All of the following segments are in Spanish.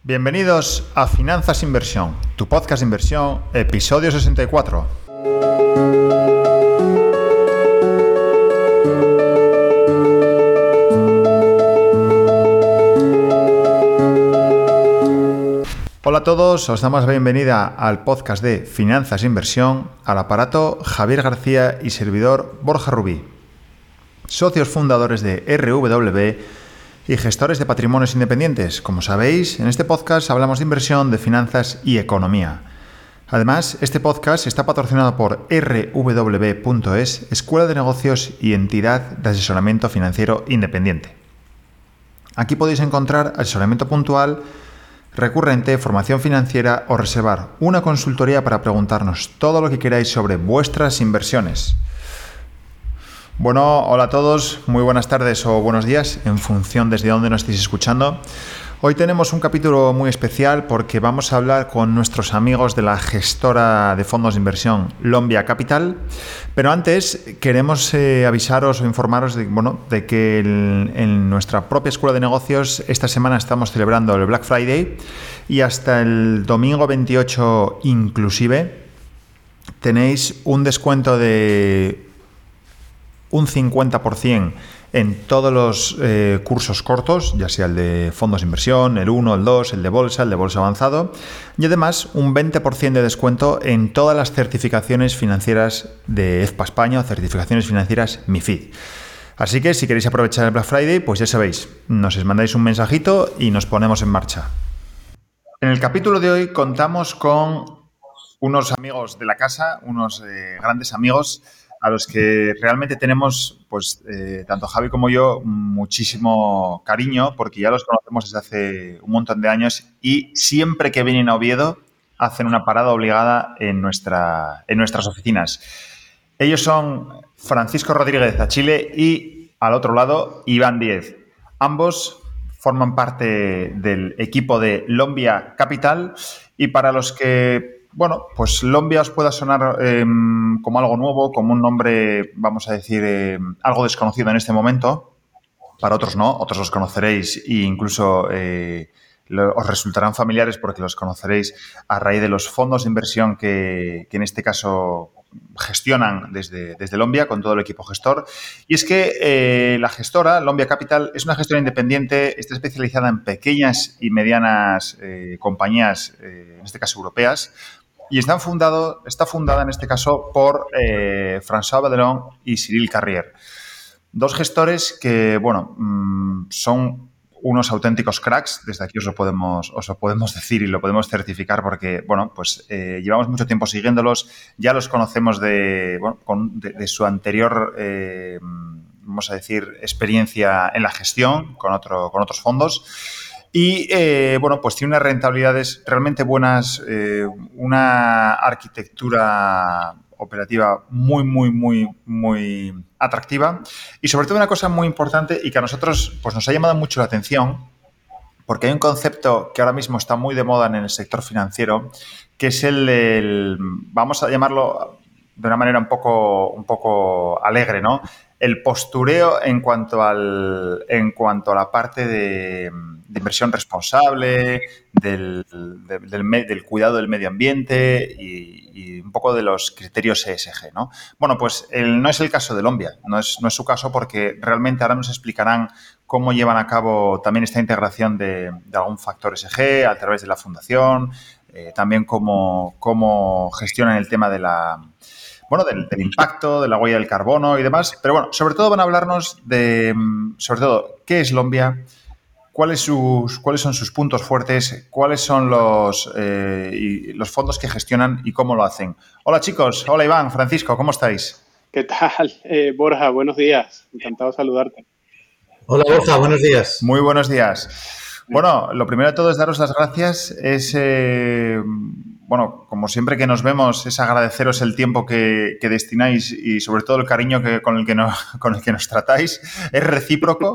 Bienvenidos a Finanzas Inversión, tu podcast de inversión, episodio 64. Hola a todos, os damos la bienvenida al podcast de Finanzas Inversión, al aparato Javier García y servidor Borja Rubí, socios fundadores de RW y gestores de patrimonios independientes. Como sabéis, en este podcast hablamos de inversión, de finanzas y economía. Además, este podcast está patrocinado por rw.es, Escuela de Negocios y entidad de asesoramiento financiero independiente. Aquí podéis encontrar asesoramiento puntual, recurrente, formación financiera o reservar una consultoría para preguntarnos todo lo que queráis sobre vuestras inversiones. Bueno, hola a todos, muy buenas tardes o buenos días, en función desde dónde nos estéis escuchando. Hoy tenemos un capítulo muy especial porque vamos a hablar con nuestros amigos de la gestora de fondos de inversión Lombia Capital. Pero antes queremos avisaros o informaros de que en nuestra propia escuela de negocios esta semana estamos celebrando el Black Friday y hasta el domingo 28 inclusive tenéis un descuento de un 50% en todos los cursos cortos, ya sea el de fondos de inversión, el 1, el 2, el de bolsa avanzado, y además un 20% de descuento en todas las certificaciones financieras de EFPA España o certificaciones financieras MiFID. Así que si queréis aprovechar el Black Friday, pues ya sabéis, nos mandáis un mensajito y nos ponemos en marcha. En el capítulo de hoy contamos con unos amigos de la casa, unos grandes amigos a los que realmente tenemos, pues tanto Javi como yo, muchísimo cariño porque ya los conocemos desde hace un montón de años y siempre que vienen a Oviedo hacen una parada obligada en nuestras oficinas. Ellos son Francisco Rodríguez Achille y, al otro lado, Iván Díez. Ambos forman parte del equipo de Lombia Capital y para los que pues Lombia os pueda sonar como algo nuevo, como un nombre, vamos a decir, algo desconocido en este momento. Para otros no, otros los conoceréis e incluso os resultarán familiares porque los conoceréis a raíz de los fondos de inversión que en este caso gestionan desde Lombia con todo el equipo gestor. Y es que la gestora, Lombia Capital, es una gestora independiente, está especializada en pequeñas y medianas compañías, en este caso europeas, y está fundada en este caso por François Badelon y Cyril Carrier. Dos gestores que, son unos auténticos cracks, desde aquí os lo podemos decir y lo podemos certificar porque, llevamos mucho tiempo siguiéndolos, ya los conocemos de su anterior, vamos a decir, experiencia en la gestión con otros fondos. Y, pues tiene unas rentabilidades realmente buenas, una arquitectura operativa muy, muy, muy, muy atractiva y sobre todo una cosa muy importante y que a nosotros pues nos ha llamado mucho la atención porque hay un concepto que ahora mismo está muy de moda en el sector financiero que es el vamos a llamarlo de una manera un poco alegre, ¿no? El postureo en cuanto a la parte de inversión responsable, del cuidado del medio ambiente y un poco de los criterios ESG, ¿no? Bueno, pues no es el caso de Lombia, no es su caso porque realmente ahora nos explicarán cómo llevan a cabo también esta integración de algún factor ESG a través de la fundación, también cómo gestionan el tema del impacto, de la huella del carbono y demás. Pero sobre todo van a hablarnos de, qué es Lombia, cuáles son sus puntos fuertes, cuáles son los fondos que gestionan y cómo lo hacen. Hola chicos, hola Iván, Francisco, ¿cómo estáis? ¿Qué tal, Borja? Buenos días, encantado de saludarte. Hola Borja, buenos días. Muy buenos días. Bueno, lo primero de todo es daros las gracias. Como siempre que nos vemos, es agradeceros el tiempo que destináis y sobre todo el cariño con el que nos tratáis. Es recíproco.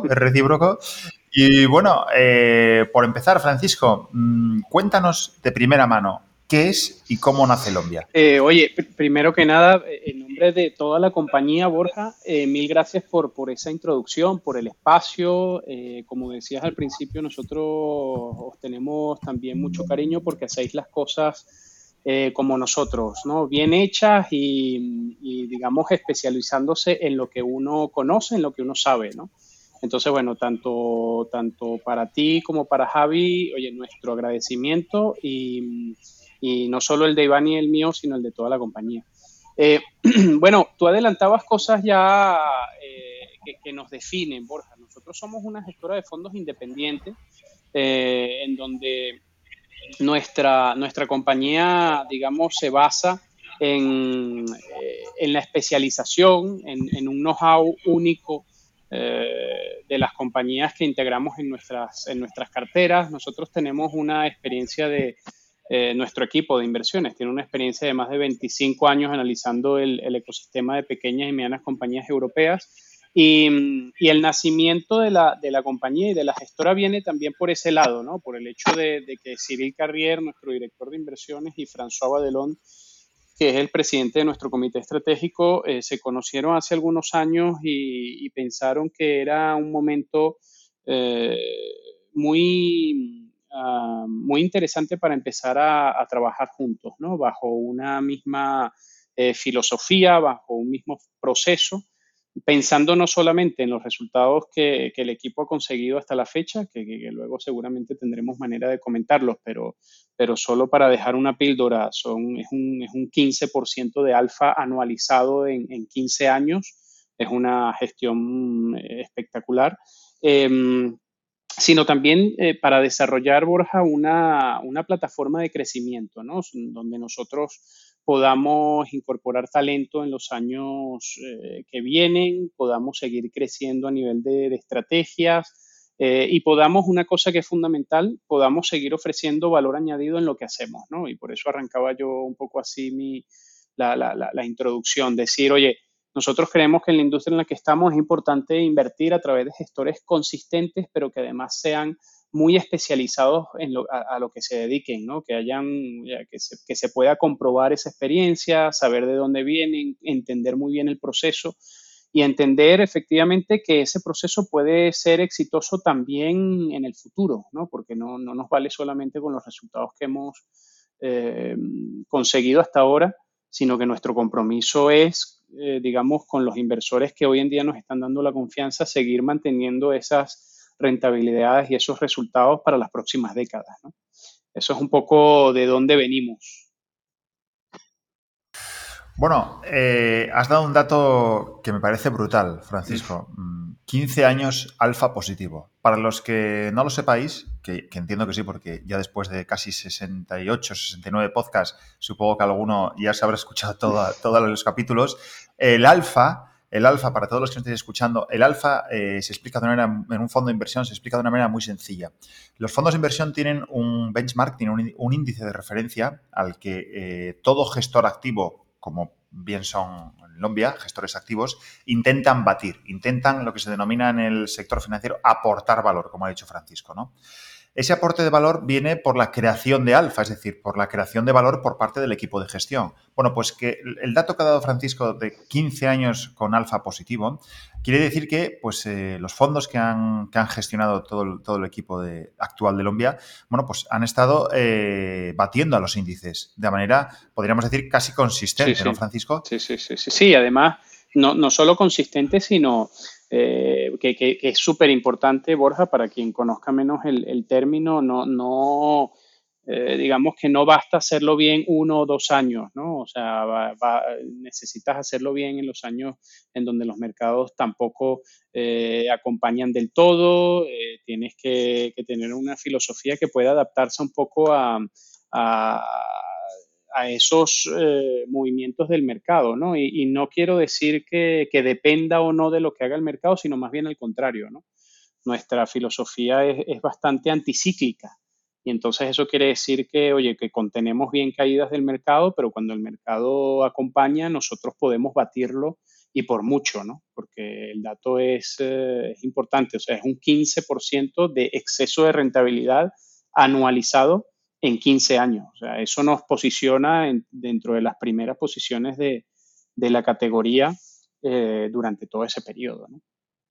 Y por empezar, Francisco, cuéntanos de primera mano, ¿Qué es y cómo nace Lombia? Oye, primero que nada, en nombre de toda la compañía, Borja, mil gracias por esa introducción, por el espacio. Como decías al principio, nosotros os tenemos también mucho cariño porque hacéis las cosas como nosotros, ¿no? Bien hechas y, digamos, especializándose en lo que uno conoce, en lo que uno sabe, ¿no? Entonces, bueno, tanto para ti como para Javi, oye, nuestro agradecimiento y no solo el de Iván y el mío, sino el de toda la compañía. Eh, bueno, tú adelantabas cosas ya que nos definen, Borja. Nosotros somos una gestora de fondos independientes en donde nuestra compañía, digamos, se basa en la especialización, en un know-how único de las compañías que integramos en nuestras carteras. Nosotros tenemos una experiencia nuestro equipo de inversiones tiene una experiencia de más de 25 años analizando el ecosistema de pequeñas y medianas compañías europeas y el nacimiento de la compañía y de la gestora viene también por ese lado, ¿no? Por el hecho de que Cyril Carrier, nuestro director de inversiones, y François Badelon, que es el presidente de nuestro comité estratégico, se conocieron hace algunos años y pensaron que era un momento eh, muy interesante para empezar a trabajar juntos, ¿no? Bajo una misma filosofía, bajo un mismo proceso, pensando no solamente en los resultados que el equipo ha conseguido hasta la fecha, que luego seguramente tendremos manera de comentarlos, pero solo para dejar una píldora, es un 15% de alfa anualizado en 15 años, es una gestión espectacular. Sino también para desarrollar, Borja, una plataforma de crecimiento, ¿no? Donde nosotros podamos incorporar talento en los años que vienen, podamos seguir creciendo a nivel de estrategias y podamos, una cosa que es fundamental, podamos seguir ofreciendo valor añadido en lo que hacemos, ¿no? Y por eso arrancaba yo un poco así la introducción, decir, oye, nosotros creemos que en la industria en la que estamos es importante invertir a través de gestores consistentes, pero que además sean muy especializados a lo que se dediquen, ¿no? Que se pueda comprobar esa experiencia, saber de dónde vienen, entender muy bien el proceso y entender efectivamente que ese proceso puede ser exitoso también en el futuro, ¿no? Porque no nos vale solamente con los resultados que hemos eh, conseguido hasta ahora, sino que nuestro compromiso es, digamos, con los inversores que hoy en día nos están dando la confianza, seguir manteniendo esas rentabilidades y esos resultados para las próximas décadas, ¿no? Eso es un poco de dónde venimos. Bueno, has dado un dato que me parece brutal, Francisco. 15 años alfa positivo. Para los que no lo sepáis, que entiendo que sí, porque ya después de casi 68, 69 podcasts, supongo que alguno ya se habrá escuchado todos los capítulos. El alfa, para todos los que nos estéis escuchando, el alfa se explica de una manera, en un fondo de inversión, se explica de una manera muy sencilla. Los fondos de inversión tienen un benchmark, tienen un índice de referencia al que todo gestor activo, como bien son Lombia, gestores activos, intentan batir, intentan lo que se denomina en el sector financiero aportar valor, como ha dicho Francisco, ¿no? Ese aporte de valor viene por la creación de alfa, es decir, por la creación de valor por parte del equipo de gestión. Bueno, pues que el dato que ha dado Francisco de 15 años con alfa positivo quiere decir que pues, los fondos que han gestionado todo el equipo actual de Lombia, bueno, pues han estado batiendo a los índices de manera, podríamos decir, casi consistente, Sí, ¿no, sí. Francisco? Sí, además, no solo consistente, sino que es súper importante, Borja, para quien conozca menos el término, digamos que no basta hacerlo bien 1 o 2 años, ¿no? O sea, necesitas hacerlo bien en los años en donde los mercados tampoco acompañan del todo, tienes que tener una filosofía que pueda adaptarse un poco a a esos movimientos del mercado, ¿no? Y no quiero decir que dependa o no de lo que haga el mercado, sino más bien al contrario, ¿no? Nuestra filosofía es bastante anticíclica y entonces eso quiere decir que, oye, que contenemos bien caídas del mercado, pero cuando el mercado acompaña, nosotros podemos batirlo y por mucho, ¿no? Porque el dato es importante, o sea, es un 15% de exceso de rentabilidad anualizado en 15 años. O sea, eso nos posiciona dentro de las primeras posiciones de la categoría durante todo ese periodo, ¿no?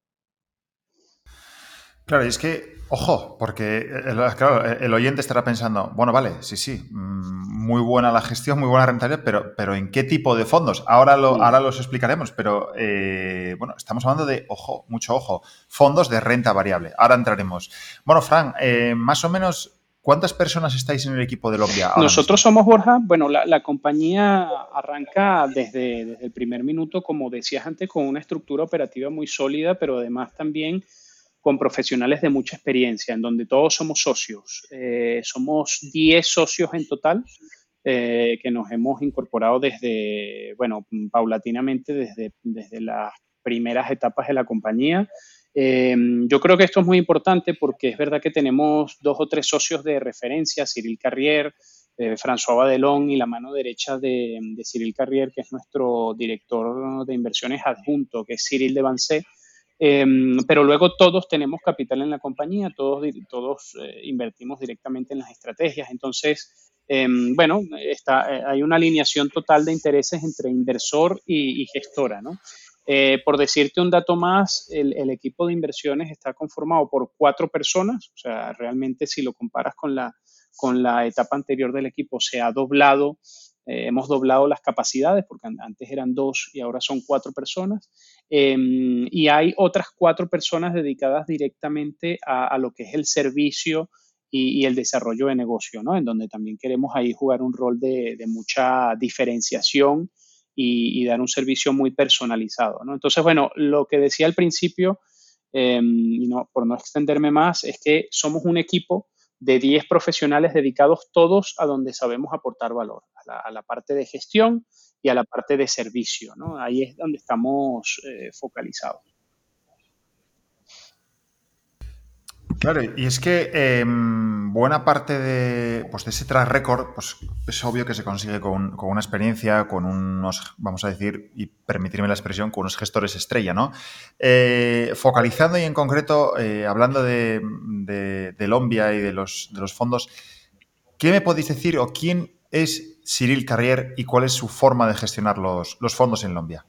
Claro, y es que, ojo, porque claro, el oyente estará pensando, bueno, vale, sí, muy buena la gestión, muy buena rentabilidad, pero ¿en qué tipo de fondos? Ahora los explicaremos, pero bueno, estamos hablando de, ojo, mucho ojo, fondos de renta variable. Ahora entraremos. Bueno, Fran, más o menos, ¿cuántas personas estáis en el equipo de Lombia ahora Nosotros mismo? somos, Borja, bueno, la compañía arranca desde el primer minuto, como decías antes, con una estructura operativa muy sólida, pero además también con profesionales de mucha experiencia, en donde todos somos socios. Somos 10 socios en total que nos hemos incorporado desde, bueno, paulatinamente desde las primeras etapas de la compañía. Yo creo que esto es muy importante porque es verdad que tenemos 2 o 3 socios de referencia, Cyril Carrier, François Badelón y la mano derecha de Cyril Carrier, que es nuestro director de inversiones adjunto, que es Cyril Devancé. Pero luego todos tenemos capital en la compañía, todos invertimos directamente en las estrategias. Entonces, bueno, hay una alineación total de intereses entre inversor y gestora, ¿no? Por decirte un dato más, el equipo de inversiones está conformado por 4 personas, o sea, realmente si lo comparas con la etapa anterior del equipo, se ha doblado, hemos doblado las capacidades, porque antes eran 2 y ahora son 4 personas. Y hay otras 4 personas dedicadas directamente a lo que es el servicio y el desarrollo de negocio, ¿no? En donde también queremos ahí jugar un rol de mucha diferenciación y dar un servicio muy personalizado, ¿no? Entonces, bueno, lo que decía al principio, y por no extenderme más, es que somos un equipo de 10 profesionales dedicados todos a donde sabemos aportar valor, a la parte de gestión y a la parte de servicio, ¿no? Ahí es donde estamos focalizados. Claro, y es que buena parte de ese track record, pues es obvio que se consigue con una experiencia, con unos, vamos a decir, y permitirme la expresión, con unos gestores estrella, ¿no? Focalizando y en concreto, hablando de Lombia y de los fondos, ¿qué me podéis decir o quién es Cyril Carrier y cuál es su forma de gestionar los fondos en Lombia?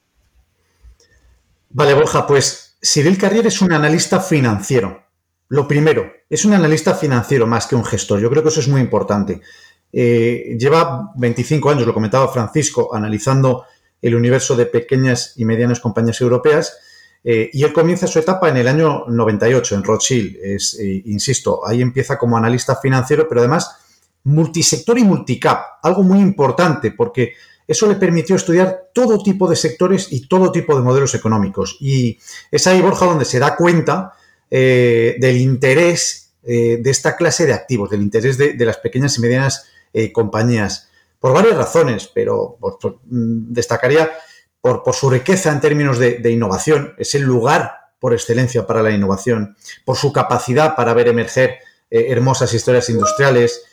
Vale, Borja, pues Cyril Carrier es un analista financiero. Lo primero, es un analista financiero más que un gestor. Yo creo que eso es muy importante. Lleva 25 años, lo comentaba Francisco, analizando el universo de pequeñas y medianas compañías europeas y él comienza su etapa en el año 98 en Rothschild. Insisto, ahí empieza como analista financiero, pero además multisector y multicap, algo muy importante porque eso le permitió estudiar todo tipo de sectores y todo tipo de modelos económicos. Y es ahí, Borja, donde se da cuenta del interés de esta clase de activos, del interés de las pequeñas y medianas compañías, por varias razones, pero destacaría por su riqueza en términos de innovación, es el lugar por excelencia para la innovación, por su capacidad para ver emerger hermosas historias industriales,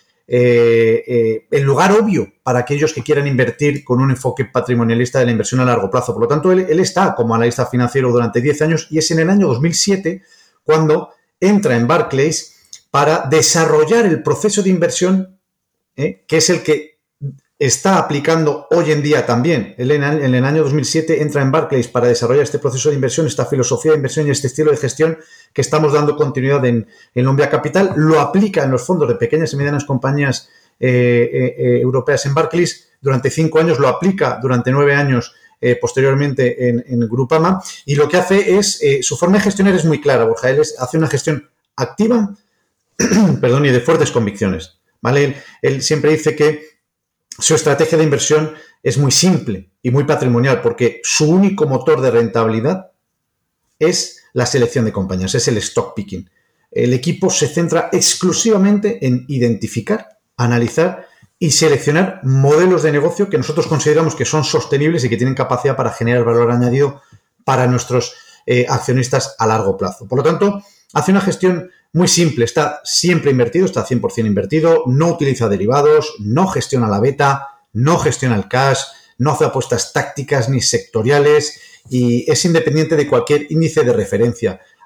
el lugar obvio para aquellos que quieran invertir con un enfoque patrimonialista de la inversión a largo plazo. Por lo tanto, él está como analista financiero durante 10 años y es en el año 2007 cuando entra en Barclays para desarrollar el proceso de inversión que es el que está aplicando hoy en día también. Él en el año 2007 entra en Barclays para desarrollar este proceso de inversión, esta filosofía de inversión y este estilo de gestión que estamos dando continuidad en Lombia Capital. Lo aplica en los fondos de pequeñas y medianas compañías europeas en Barclays durante 5 años, lo aplica durante 9 años posteriormente en Groupama, y lo que hace es, su forma de gestionar es muy clara, Borja. Él hace una gestión activa perdón, y de fuertes convicciones, ¿vale? Él siempre dice que su estrategia de inversión es muy simple y muy patrimonial porque su único motor de rentabilidad es la selección de compañías, es el stock picking. El equipo se centra exclusivamente en identificar, analizar y seleccionar modelos de negocio que nosotros consideramos que son sostenibles y que tienen capacidad para generar valor añadido para nuestros accionistas a largo plazo. Por lo tanto, hace una gestión muy simple, está siempre invertido, está 100% invertido, no utiliza derivados, no gestiona la beta, no gestiona el cash, no hace apuestas tácticas ni sectoriales y es independiente de cualquier índice de referencia.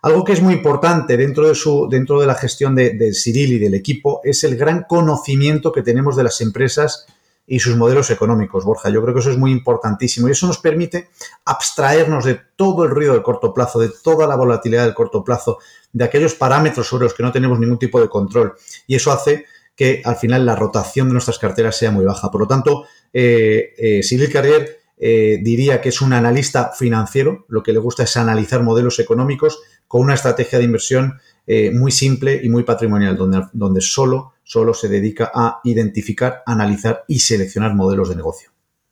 Algo que es muy importante dentro de la gestión de Cyril y del equipo es el gran conocimiento que tenemos de las empresas y sus modelos económicos, Borja. Yo creo que eso es muy importantísimo y eso nos permite abstraernos de todo el ruido del corto plazo, de toda la volatilidad del corto plazo, de aquellos parámetros sobre los que no tenemos ningún tipo de control. Y eso hace que al final la rotación de nuestras carteras sea muy baja. Por lo tanto, Cyril Carrier diría que es un analista financiero. Lo que le gusta es analizar modelos económicos con una estrategia de inversión muy simple y muy patrimonial, donde solo se dedica a identificar, analizar y seleccionar modelos de negocio.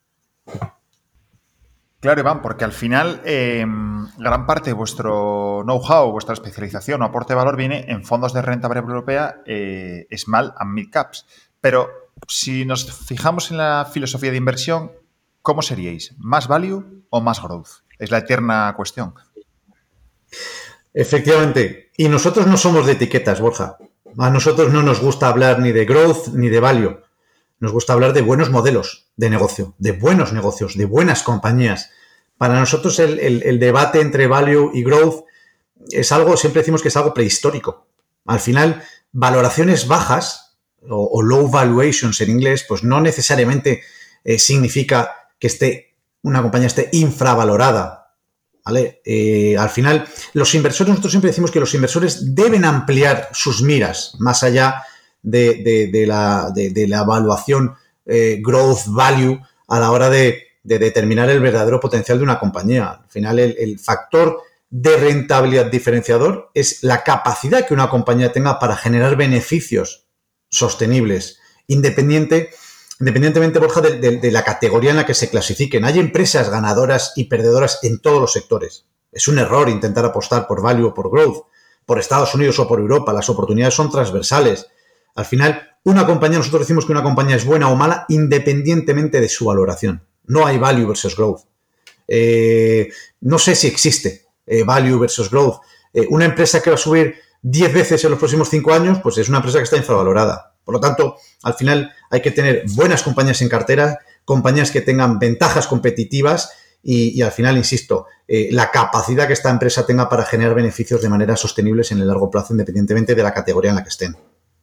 Claro, Iván, porque al final gran parte de vuestro know-how, vuestra especialización o aporte de valor viene en fondos de renta variable europea, small and mid caps. Pero si nos fijamos en la filosofía de inversión, ¿cómo seríais? ¿Más value o más growth? Es la eterna cuestión. Efectivamente. Y nosotros no somos de etiquetas, Borja. A nosotros no nos gusta hablar ni de growth ni de value. Nos gusta hablar de buenos modelos de negocio, de buenos negocios, de buenas compañías. Para nosotros el debate entre value y growth es algo, siempre decimos que es algo prehistórico. Al final, valoraciones bajas o low valuations en inglés, pues no necesariamente significa que una compañía esté infravalorada. ¿Vale? Al final, nosotros siempre decimos que los inversores deben ampliar sus miras más allá de la evaluación growth value a la hora de determinar el verdadero potencial de una compañía. Al final, el factor de rentabilidad diferenciador es la capacidad que una compañía tenga para generar beneficios sostenibles, independientemente, Borja, de la categoría en la que se clasifiquen. Hay empresas ganadoras y perdedoras en todos los sectores. Es un error intentar apostar por value o por growth, por Estados Unidos o por Europa. Las oportunidades son transversales. Al final, nosotros decimos que una compañía es buena o mala independientemente de su valoración. No hay value versus growth. No sé si existe value versus growth. Una empresa que va a subir 10 veces en los próximos 5 años, pues es una empresa que está infravalorada. Por lo tanto, al final hay que tener buenas compañías en cartera, compañías que tengan ventajas competitivas y al final, insisto, la capacidad que esta empresa tenga para generar beneficios de manera sostenibles en el largo plazo, independientemente de la categoría en la que estén.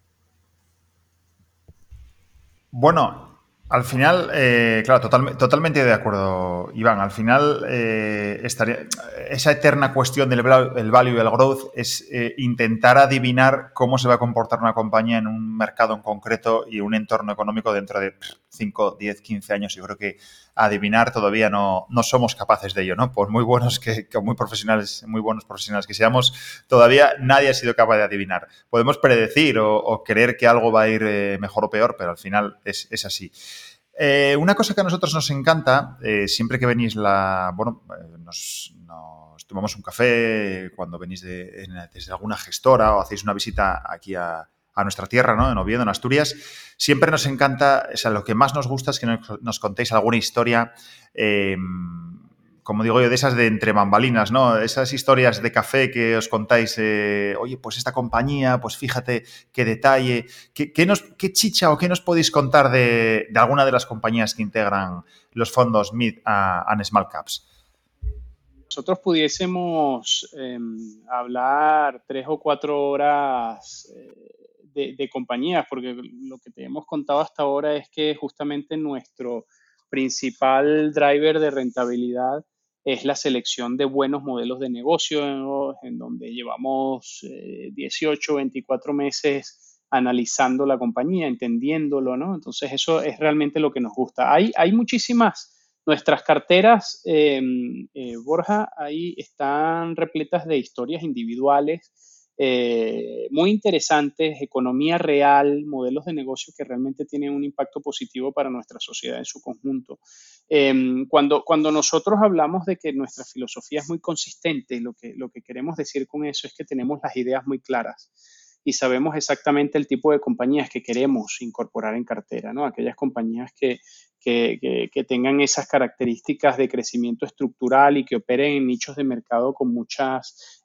Bueno, al final, claro, totalmente de acuerdo, Iván. Al final, esa eterna cuestión del value y el growth es intentar adivinar cómo se va a comportar una compañía en un mercado en concreto y un entorno económico dentro de 5, 10, 15 años. Yo creo que adivinar todavía no somos capaces de ello, ¿no? Por muy buenos muy buenos profesionales que seamos, todavía nadie ha sido capaz de adivinar. Podemos predecir o creer que algo va a ir mejor o peor, pero al final es así. Una cosa que a nosotros nos encanta, siempre que venís nos tomamos un café cuando venís desde alguna gestora o hacéis una visita aquí a nuestra tierra, ¿no? En Oviedo, en Asturias, siempre nos encanta, o sea, lo que más nos gusta es que nos contéis alguna historia, como digo yo, de esas de entre bambalinas, ¿no? Esas historias de café que os contáis, oye, pues esta compañía, pues fíjate qué detalle, qué chicha o qué nos podéis contar de alguna de las compañías que integran los fondos Mid and Small Caps. Nosotros pudiésemos hablar 3 o 4 horas de compañías, porque lo que te hemos contado hasta ahora es que justamente nuestro principal driver de rentabilidad es la selección de buenos modelos de negocio, ¿no? En donde llevamos 18, 24 meses analizando la compañía, entendiéndolo, ¿no? Entonces eso es realmente lo que nos gusta. Hay muchísimas. Nuestras carteras, Borja, ahí están repletas de historias individuales muy interesantes, economía real, modelos de negocio que realmente tienen un impacto positivo para nuestra sociedad en su conjunto. Cuando nosotros hablamos de que nuestra filosofía es muy consistente, lo que queremos decir con eso es que tenemos las ideas muy claras y sabemos exactamente el tipo de compañías que queremos incorporar en cartera, ¿no? Aquellas compañías que tengan esas características de crecimiento estructural y que operen en nichos de mercado con muchas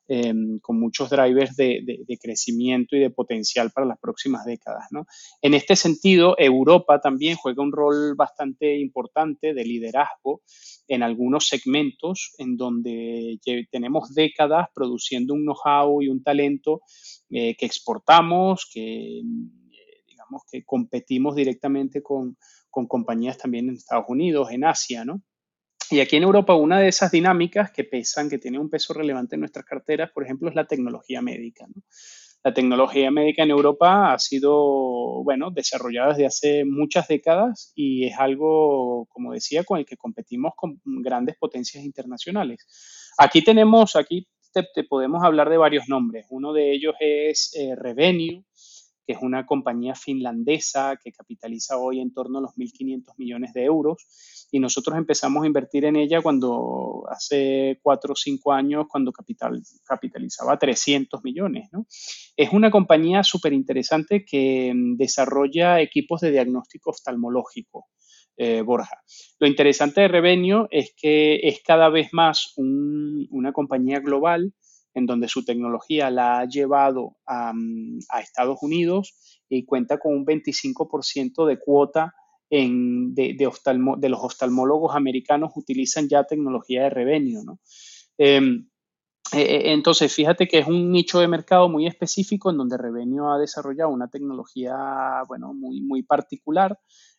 con muchos drivers de crecimiento y de potencial para las próximas décadas, ¿no? En este sentido, Europa también juega un rol bastante importante de liderazgo en algunos segmentos en donde tenemos décadas produciendo un know-how y un talento que exportamos, que digamos que competimos directamente con compañías también en Estados Unidos, en Asia, ¿no? Y aquí en Europa una de esas dinámicas que pesan, que tiene un peso relevante en nuestras carteras, por ejemplo, es la tecnología médica, ¿no? La tecnología médica en Europa ha sido, bueno, desarrollada desde hace muchas décadas y es algo, como decía, con el que competimos con grandes potencias internacionales. Aquí te podemos hablar de varios nombres. Uno de ellos es Revenue, que es una compañía finlandesa que capitaliza hoy en torno a los 1.500 millones de euros. Y nosotros empezamos a invertir en ella cuando hace 4 o 5 años, cuando capitalizaba 300 millones, ¿no? Es una compañía súper interesante que desarrolla equipos de diagnóstico oftalmológico. Borja. Lo interesante de Revenio es que es cada vez más una compañía global en donde su tecnología la ha llevado a Estados Unidos y cuenta con un 25% de cuota de los oftalmólogos americanos utilizan ya tecnología de Revenio, ¿no? Entonces, fíjate que es un nicho de mercado muy específico en donde Revenio ha desarrollado una tecnología, bueno, muy, muy particular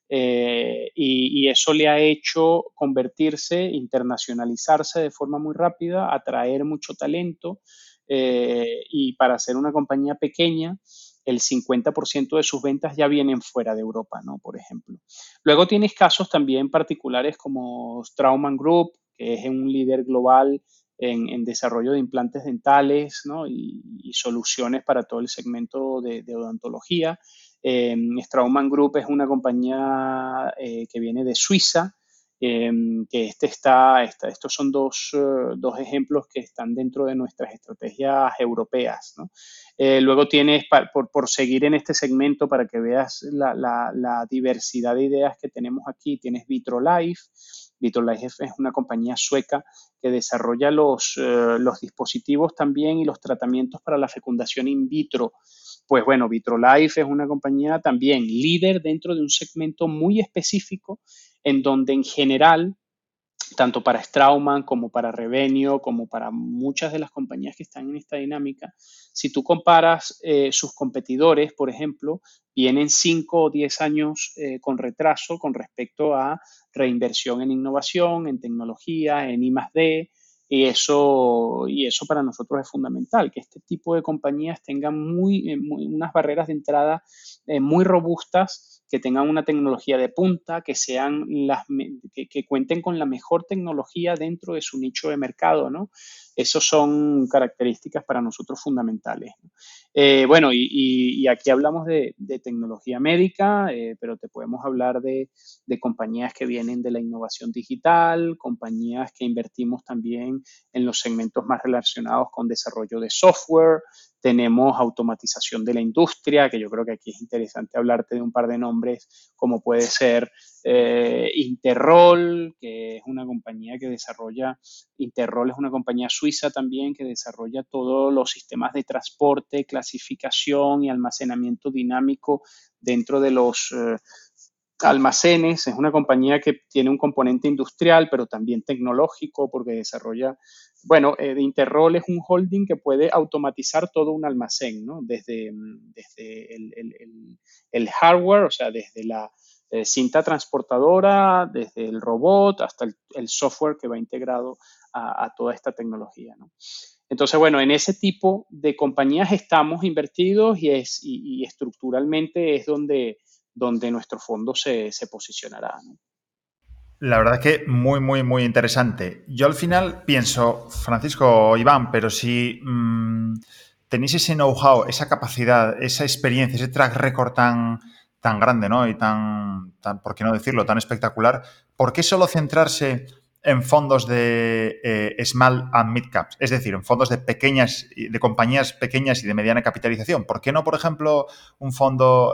y eso le ha hecho convertirse, internacionalizarse de forma muy rápida, atraer mucho talento y para ser una compañía pequeña, el 50% de sus ventas ya vienen fuera de Europa, ¿no? Por ejemplo. Luego tienes casos también particulares como Straumann Group, que es un líder global en desarrollo de implantes dentales, ¿no? y soluciones para todo el segmento de odontología. Straumann Group es una compañía que viene de Suiza, que estos son dos ejemplos que están dentro de nuestras estrategias europeas, ¿no? Luego tienes, por seguir en este segmento para que veas la diversidad de ideas que tenemos aquí, tienes Vitrolife. Vitrolife es una compañía sueca que desarrolla los dispositivos también y los tratamientos para la fecundación in vitro. Pues bueno, Vitrolife es una compañía también líder dentro de un segmento muy específico en donde en general, tanto para Straumann como para Revenio, como para muchas de las compañías que están en esta dinámica, si tú comparas sus competidores, por ejemplo, vienen 5 o 10 años con retraso con respecto a reinversión en innovación, en tecnología, en I+D, y eso para nosotros es fundamental, que este tipo de compañías tengan unas barreras de entrada muy robustas, que tengan una tecnología de punta, que cuenten con la mejor tecnología dentro de su nicho de mercado, ¿no? Esas son características para nosotros fundamentales, ¿no? Bueno, y aquí hablamos de tecnología médica, pero te podemos hablar de compañías que vienen de la innovación digital, compañías que invertimos también en los segmentos más relacionados con desarrollo de software. Tenemos automatización de la industria, que yo creo que aquí es interesante hablarte de un par de nombres, como puede ser Interroll, que es una compañía que desarrolla, Interroll es una compañía suiza también que desarrolla todos los sistemas de transporte, clasificación y almacenamiento dinámico dentro de los almacenes. Es una compañía que tiene un componente industrial, pero también tecnológico, porque desarrolla, bueno, Interroll es un holding que puede automatizar todo un almacén, ¿no? Desde el hardware, o sea, desde la cinta transportadora, desde el robot hasta el software que va integrado a toda esta tecnología, ¿no? Entonces, bueno, en ese tipo de compañías estamos invertidos y estructuralmente es donde nuestro fondo se posicionará, ¿no? La verdad que muy, muy, muy interesante. Yo al final pienso, Francisco o Iván, pero si tenéis ese know-how, esa capacidad, esa experiencia, ese track record tan grande, ¿no? Y tan, ¿por qué no decirlo?, tan espectacular, ¿por qué solo centrarse en fondos de small and mid caps? Es decir, en fondos de compañías pequeñas y de mediana capitalización. ¿Por qué no, por ejemplo, un fondo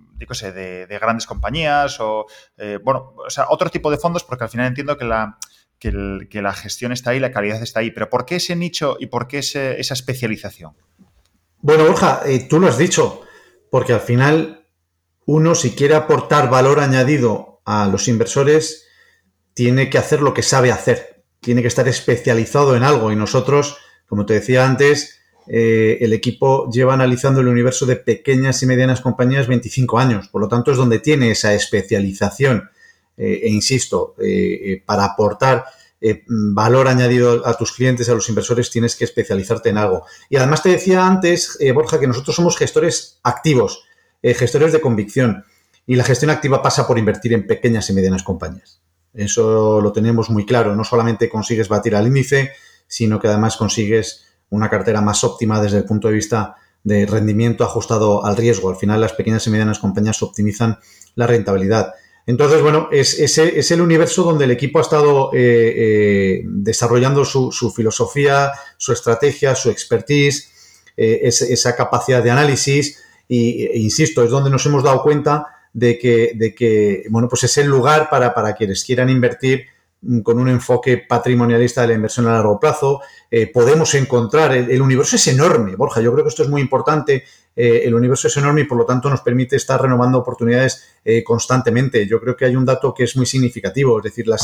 de grandes compañías o, bueno, o sea, otro tipo de fondos? Porque al final entiendo que que la gestión está ahí, la calidad está ahí. Pero ¿por qué ese nicho y por qué esa especialización? Bueno, Borja, tú lo has dicho, porque al final uno, si quiere aportar valor añadido a los inversores, tiene que hacer lo que sabe hacer, tiene que estar especializado en algo. Y nosotros, como te decía antes, el equipo lleva analizando el universo de pequeñas y medianas compañías 25 años. Por lo tanto, es donde tiene esa especialización. E insisto, para aportar valor añadido a tus clientes, a los inversores, tienes que especializarte en algo. Y además te decía antes, Borja, que nosotros somos gestores activos, gestores de convicción. Y la gestión activa pasa por invertir en pequeñas y medianas compañías. Eso lo tenemos muy claro. No solamente consigues batir al índice, sino que además consigues una cartera más óptima desde el punto de vista de rendimiento ajustado al riesgo. Al final, las pequeñas y medianas compañías optimizan la rentabilidad. Entonces, bueno, es el universo donde el equipo ha estado desarrollando su filosofía, su estrategia, su expertise, esa capacidad de análisis e insisto, es donde nos hemos dado cuenta de que bueno, pues es el lugar para quienes quieran invertir con un enfoque patrimonialista de la inversión a largo plazo. Podemos encontrar, el universo es enorme, Borja, yo creo que esto es muy importante. El universo es enorme y por lo tanto nos permite estar renovando oportunidades constantemente. Yo creo que hay un dato que es muy significativo, es decir,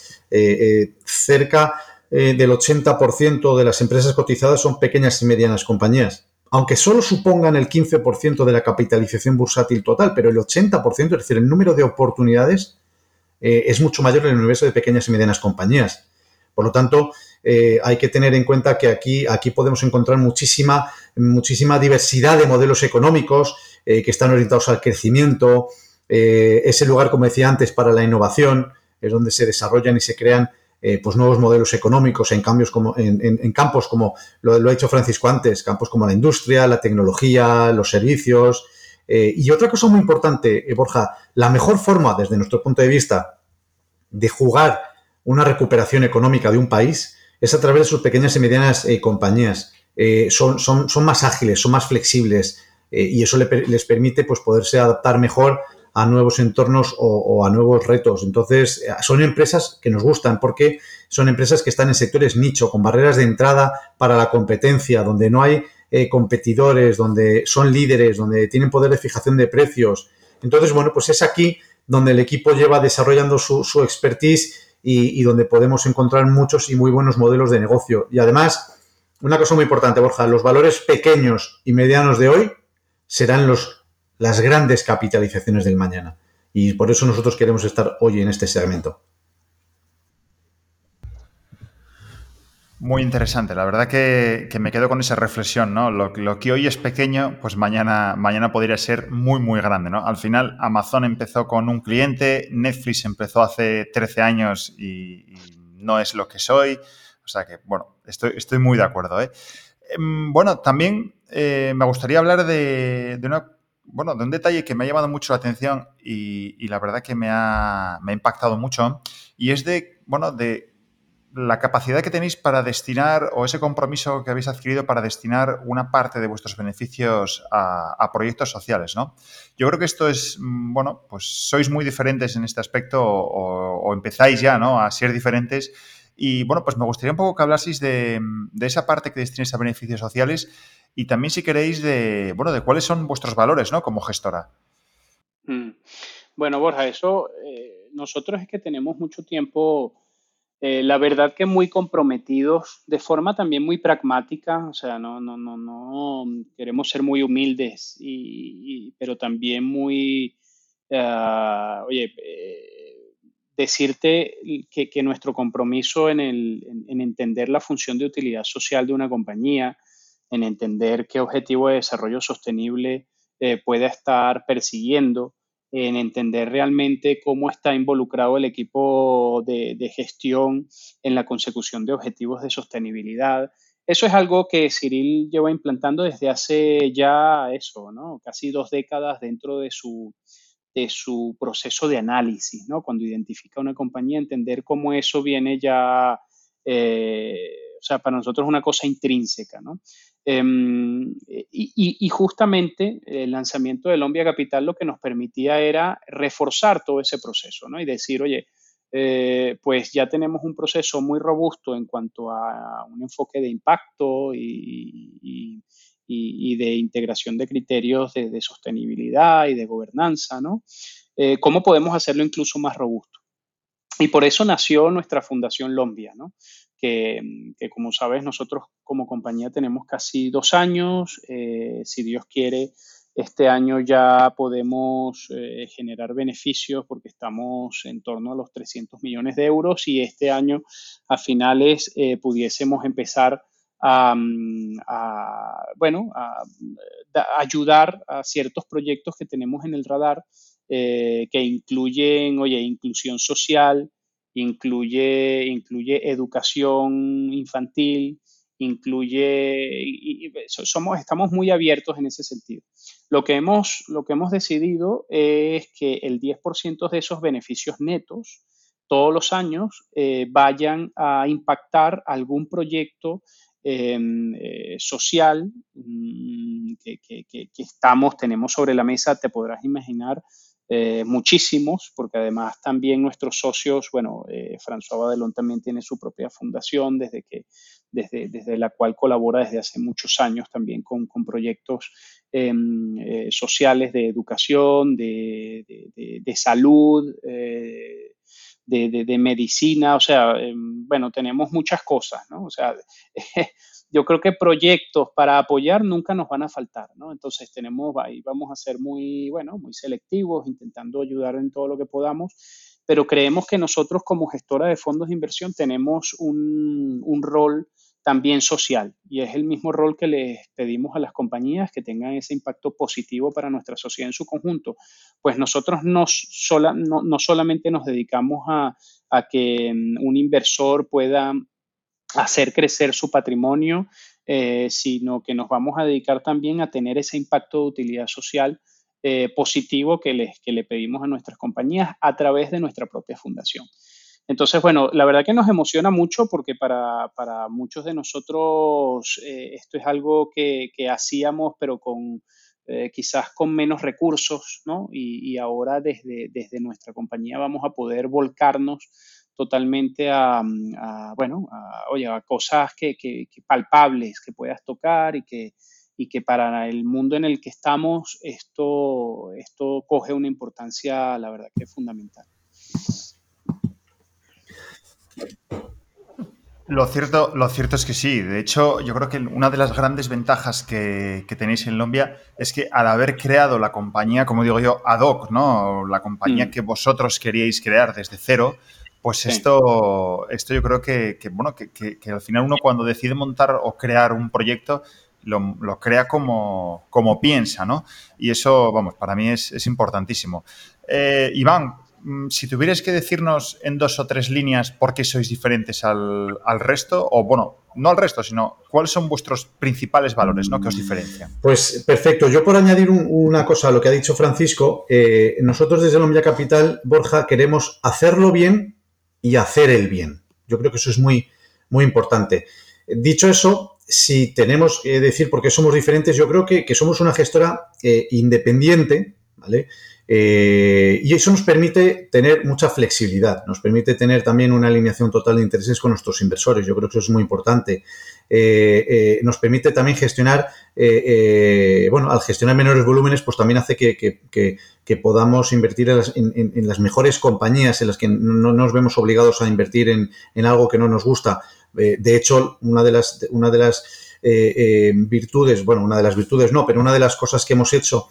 cerca del 80% de las empresas cotizadas son pequeñas y medianas compañías. Aunque solo supongan el 15% de la capitalización bursátil total, pero el 80%, es decir, el número de oportunidades es mucho mayor en el universo de pequeñas y medianas compañías. Por lo tanto, hay que tener en cuenta que aquí podemos encontrar muchísima diversidad de modelos económicos que están orientados al crecimiento. Es el lugar, como decía antes, para la innovación, es donde se desarrollan y se crean pues nuevos modelos económicos en campos como lo ha dicho Francisco antes, campos como la industria, la tecnología, los servicios. Y otra cosa muy importante, Borja, la mejor forma, desde nuestro punto de vista, de jugar una recuperación económica de un país es a través de sus pequeñas y medianas compañías. Son más ágiles, son más flexibles y eso les permite pues, poderse adaptar mejor a nuevos entornos o a nuevos retos. Entonces, son empresas que nos gustan porque son empresas que están en sectores nicho, con barreras de entrada para la competencia, donde no hay competidores, donde son líderes, donde tienen poder de fijación de precios. Entonces, bueno, pues es aquí donde el equipo lleva desarrollando su expertise y donde podemos encontrar muchos y muy buenos modelos de negocio. Y además, una cosa muy importante, Borja, los valores pequeños y medianos de hoy serán las grandes capitalizaciones del mañana. Y por eso nosotros queremos estar hoy en este segmento. Muy interesante. La verdad que me quedo con esa reflexión, ¿no? Lo que hoy es pequeño, pues mañana podría ser muy, muy grande, ¿no? Al final, Amazon empezó con un cliente, Netflix empezó hace 13 años y no es lo que soy. O sea que, bueno, estoy muy de acuerdo, ¿eh? Bueno, también me gustaría hablar de un detalle que me ha llamado mucho la atención y la verdad que me ha impactado mucho, y es de la capacidad que tenéis para destinar, o ese compromiso que habéis adquirido para destinar una parte de vuestros beneficios a proyectos sociales, ¿no? Yo creo que esto es, pues sois muy diferentes en este aspecto o empezáis ya, ¿no?, a ser diferentes. Y, bueno, pues me gustaría un poco que hablaseis de esa parte que destináis a beneficios sociales y también, si queréis, de cuáles son vuestros valores, ¿no?, como gestora. Bueno, Borja, eso nosotros es que tenemos mucho tiempo, la verdad que muy comprometidos, de forma también muy pragmática, o sea, no queremos ser muy humildes, pero también muy, oye, decirte que nuestro compromiso en entender la función de utilidad social de una compañía, en entender qué objetivo de desarrollo sostenible pueda estar persiguiendo, en entender realmente cómo está involucrado el equipo de gestión en la consecución de objetivos de sostenibilidad. Eso es algo que Cyril lleva implantando desde hace ya eso, ¿no? Casi 2 décadas dentro de su proceso de análisis, ¿no? Cuando identifica una compañía, entender cómo eso viene ya, o sea, para nosotros es una cosa intrínseca, ¿no? Y justamente el lanzamiento de Colombia Capital lo que nos permitía era reforzar todo ese proceso, ¿no? Y decir, oye, pues ya tenemos un proceso muy robusto en cuanto a un enfoque de impacto y de integración de criterios de sostenibilidad y de gobernanza, ¿no? ¿Cómo podemos hacerlo incluso más robusto? Y por eso nació nuestra Fundación Lombia, ¿no? Que como sabes, nosotros como compañía tenemos casi 2 años. Si Dios quiere, este año ya podemos generar beneficios porque estamos en torno a los 300 millones de euros y este año a finales pudiésemos empezar bueno, a ayudar a ciertos proyectos que tenemos en el radar que incluyen, oye, inclusión social, incluye educación infantil, estamos muy abiertos en ese sentido. Lo que hemos decidido es que el 10% de esos beneficios netos todos los años vayan a impactar algún proyecto social que tenemos sobre la mesa, te podrás imaginar, muchísimos, porque además también nuestros socios, bueno, François Badelón también tiene su propia fundación desde la cual colabora desde hace muchos años también con proyectos sociales de educación, de salud, de medicina, o sea, bueno, tenemos muchas cosas, ¿no? O sea, yo creo que proyectos para apoyar nunca nos van a faltar, ¿no? Entonces vamos a ser muy selectivos, intentando ayudar en todo lo que podamos, pero creemos que nosotros como gestora de fondos de inversión tenemos un rol también social y es el mismo rol que les pedimos a las compañías que tengan ese impacto positivo para nuestra sociedad en su conjunto. Pues nosotros no solamente nos dedicamos a que un inversor pueda hacer crecer su patrimonio, sino que nos vamos a dedicar también a tener ese impacto de utilidad social positivo que le pedimos a nuestras compañías a través de nuestra propia fundación. Entonces, bueno, la verdad que nos emociona mucho porque para muchos de nosotros esto es algo que hacíamos, pero quizás con menos recursos, ¿no? Y ahora desde nuestra compañía vamos a poder volcarnos totalmente a cosas que palpables que puedas tocar y que para el mundo en el que estamos esto coge una importancia, la verdad que es fundamental. Lo cierto es que sí. De hecho, yo creo que una de las grandes ventajas que tenéis en Lombia es que al haber creado la compañía, como digo yo, ad hoc, ¿no? La compañía que vosotros queríais crear desde cero, pues sí. esto yo creo que al final uno cuando decide montar o crear un proyecto lo crea como piensa, ¿no? Y eso, vamos, para mí es importantísimo. Iván, si tuvierais que decirnos en 2 o 3 líneas por qué sois diferentes al resto, o bueno, no al resto, sino cuáles son vuestros principales valores, ¿no?, que os diferencian. Pues perfecto. Yo por añadir una cosa a lo que ha dicho Francisco, nosotros desde Lombia Capital, Borja, queremos hacerlo bien y hacer el bien. Yo creo que eso es muy, muy importante. Dicho eso, si tenemos que decir por qué somos diferentes, yo creo que somos una gestora independiente, ¿vale? Y eso nos permite tener mucha flexibilidad, nos permite tener también una alineación total de intereses con nuestros inversores. Yo creo que eso es muy importante. Nos permite también gestionar, al gestionar menores volúmenes, pues también hace que podamos invertir en las mejores compañías, en las que no nos vemos obligados a invertir en algo que no nos gusta. De hecho, una de las virtudes, bueno, una de las virtudes no, pero una de las cosas que hemos hecho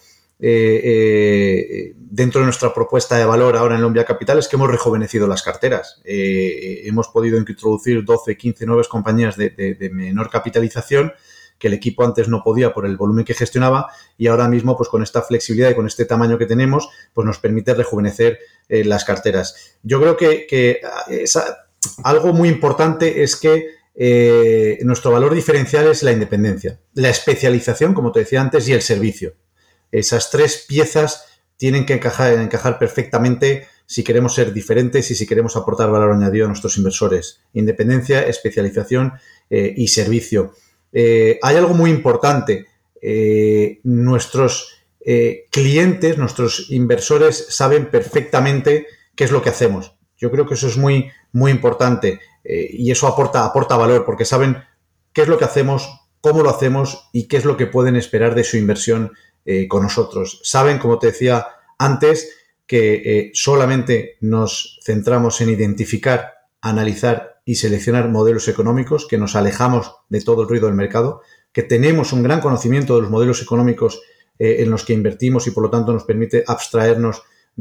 dentro de nuestra propuesta de valor ahora en Lombia Capital es que hemos rejuvenecido las carteras. Hemos podido introducir 12, 15 nuevas compañías de menor capitalización que el equipo antes no podía por el volumen que gestionaba, y ahora mismo, pues con esta flexibilidad y con este tamaño que tenemos, pues nos permite rejuvenecer las carteras. Yo creo que algo muy importante es que nuestro valor diferencial es la independencia, la especialización, como te decía antes, y el servicio. Esas 3 piezas tienen que encajar perfectamente si queremos ser diferentes y si queremos aportar valor añadido a nuestros inversores. Independencia, especialización y servicio. Hay algo muy importante. Nuestros clientes, nuestros inversores saben perfectamente qué es lo que hacemos. Yo creo que eso es muy, muy importante y eso aporta valor porque saben qué es lo que hacemos, cómo lo hacemos y qué es lo que pueden esperar de su inversión con nosotros. Saben, como te decía antes, que solamente nos centramos en identificar, analizar y seleccionar modelos económicos, que nos alejamos de todo el ruido del mercado, que tenemos un gran conocimiento de los modelos económicos en los que invertimos y por lo tanto nos permite abstraernos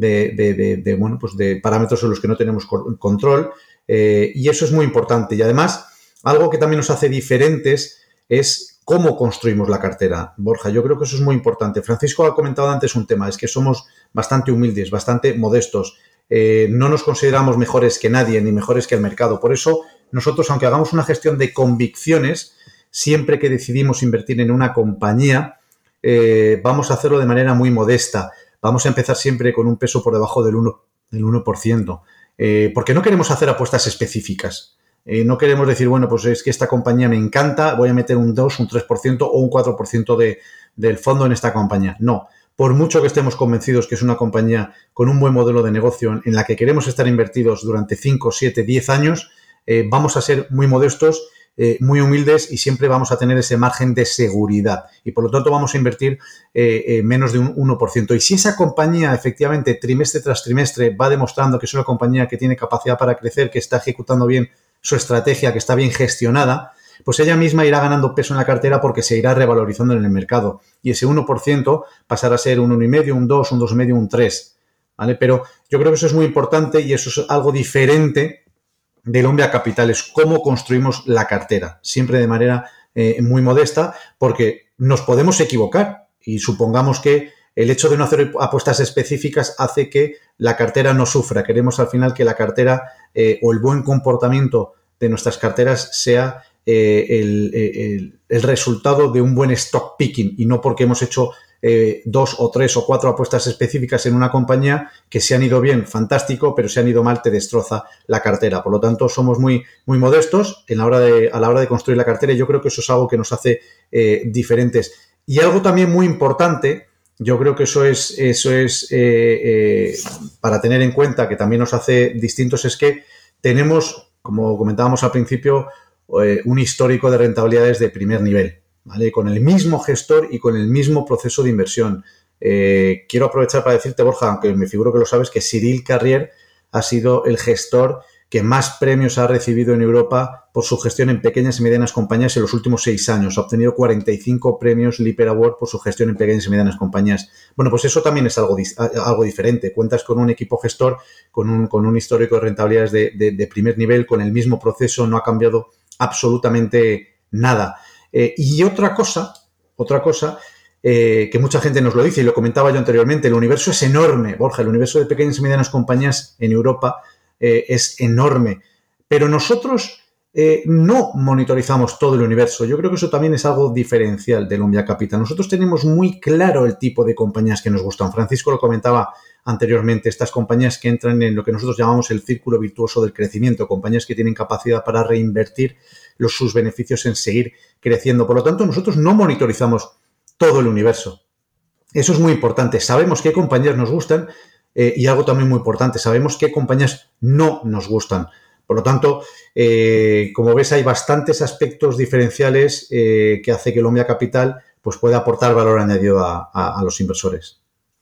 de parámetros en los que no tenemos control y eso es muy importante. Y además, algo que también nos hace diferentes es cómo construimos la cartera. Borja, yo creo que eso es muy importante. Francisco ha comentado antes un tema, es que somos bastante humildes, bastante modestos. No nos consideramos mejores que nadie ni mejores que el mercado. Por eso, nosotros, aunque hagamos una gestión de convicciones, siempre que decidimos invertir en una compañía, vamos a hacerlo de manera muy modesta. Vamos a empezar siempre con un peso por debajo del 1%, porque no queremos hacer apuestas específicas. No queremos decir, bueno, pues es que esta compañía me encanta, voy a meter un 2, un 3% o un 4% del fondo en esta compañía. No, por mucho que estemos convencidos que es una compañía con un buen modelo de negocio en la que queremos estar invertidos durante 5, 7, 10 años, vamos a ser muy modestos, muy humildes y siempre vamos a tener ese margen de seguridad y por lo tanto vamos a invertir menos de un 1%. Y si esa compañía efectivamente trimestre tras trimestre va demostrando que es una compañía que tiene capacidad para crecer, que está ejecutando bien su estrategia, que está bien gestionada, pues ella misma irá ganando peso en la cartera porque se irá revalorizando en el mercado y ese 1% pasará a ser un 1,5, un 2, un 2,5, un 3, ¿vale? Pero yo creo que eso es muy importante y eso es algo diferente del Umbria Capital, es cómo construimos la cartera, siempre de manera muy modesta, porque nos podemos equivocar y supongamos que el hecho de no hacer apuestas específicas hace que la cartera no sufra. Queremos al final que la cartera o el buen comportamiento de nuestras carteras sea el resultado de un buen stock picking y no porque hemos hecho 2 o 3 o 4 apuestas específicas en una compañía que se han ido bien, fantástico, pero se han ido mal, te destroza la cartera. Por lo tanto, somos muy, muy modestos a la hora de construir la cartera y yo creo que eso es algo que nos hace diferentes. Y algo también muy importante, yo creo que eso es para tener en cuenta que también nos hace distintos, es que tenemos, como comentábamos al principio, un histórico de rentabilidades de primer nivel, ¿vale? Con el mismo gestor y con el mismo proceso de inversión. Quiero aprovechar para decirte, Borja, aunque me figuro que lo sabes, que Cyril Carrier ha sido el gestor que más premios ha recibido en Europa por su gestión en pequeñas y medianas compañías en los últimos 6 años. Ha obtenido 45 premios Lipper Award por su gestión en pequeñas y medianas compañías. Bueno, pues eso también es algo diferente. Cuentas con un equipo gestor, con un histórico de rentabilidades de primer nivel, con el mismo proceso, no ha cambiado absolutamente nada. Y otra cosa que mucha gente nos lo dice, y lo comentaba yo anteriormente, el universo es enorme, Borja, el universo de pequeñas y medianas compañías en Europa es enorme, pero nosotros no monitorizamos todo el universo. Yo creo que eso también es algo diferencial del Umbria Capital. Nosotros tenemos muy claro el tipo de compañías que nos gustan. Francisco lo comentaba anteriormente, estas compañías que entran en lo que nosotros llamamos el círculo virtuoso del crecimiento, compañías que tienen capacidad para reinvertir sus beneficios en seguir creciendo. Por lo tanto, nosotros no monitorizamos todo el universo. Eso es muy importante. Sabemos qué compañías nos gustan y algo también muy importante, sabemos qué compañías no nos gustan. Por lo tanto, como ves, hay bastantes aspectos diferenciales que hace que el Umbria Capital pues, pueda aportar valor añadido a los inversores.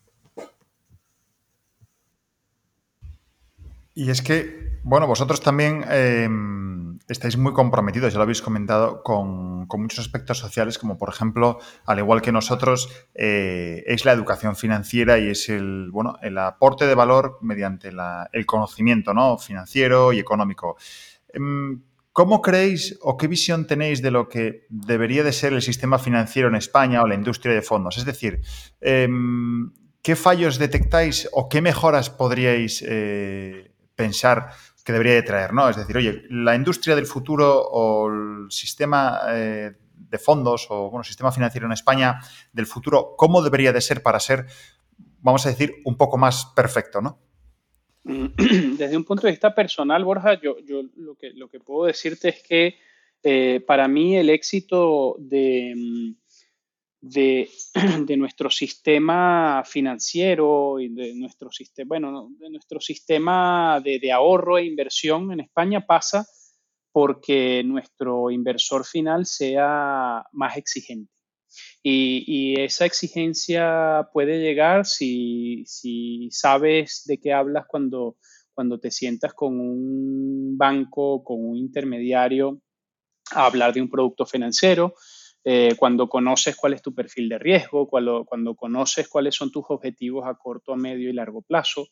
Y es que, bueno, vosotros también estáis muy comprometidos, ya lo habéis comentado, con muchos aspectos sociales, como por ejemplo, al igual que nosotros, es la educación financiera y es el aporte de valor mediante el conocimiento, ¿no?, financiero y económico. ¿Cómo creéis o qué visión tenéis de lo que debería de ser el sistema financiero en España o la industria de fondos? Es decir, ¿qué fallos detectáis o qué mejoras podríais pensar que debería de traer, ¿no? Es decir, oye, la industria del futuro o el sistema de fondos o sistema financiero en España del futuro, ¿cómo debería de ser para ser, vamos a decir, un poco más perfecto, ¿no? Desde un punto de vista personal, Borja, yo lo que puedo decirte es que para mí el éxito de, de nuestro sistema financiero y de nuestro sistema, bueno, no, de nuestro sistema de ahorro e inversión en España pasa porque nuestro inversor final sea más exigente. Y esa exigencia puede llegar si sabes de qué hablas cuando te sientas con un banco, con un intermediario a hablar de un producto financiero, cuando conoces cuál es tu perfil de riesgo, cuando conoces cuáles son tus objetivos a corto, a medio y largo plazo,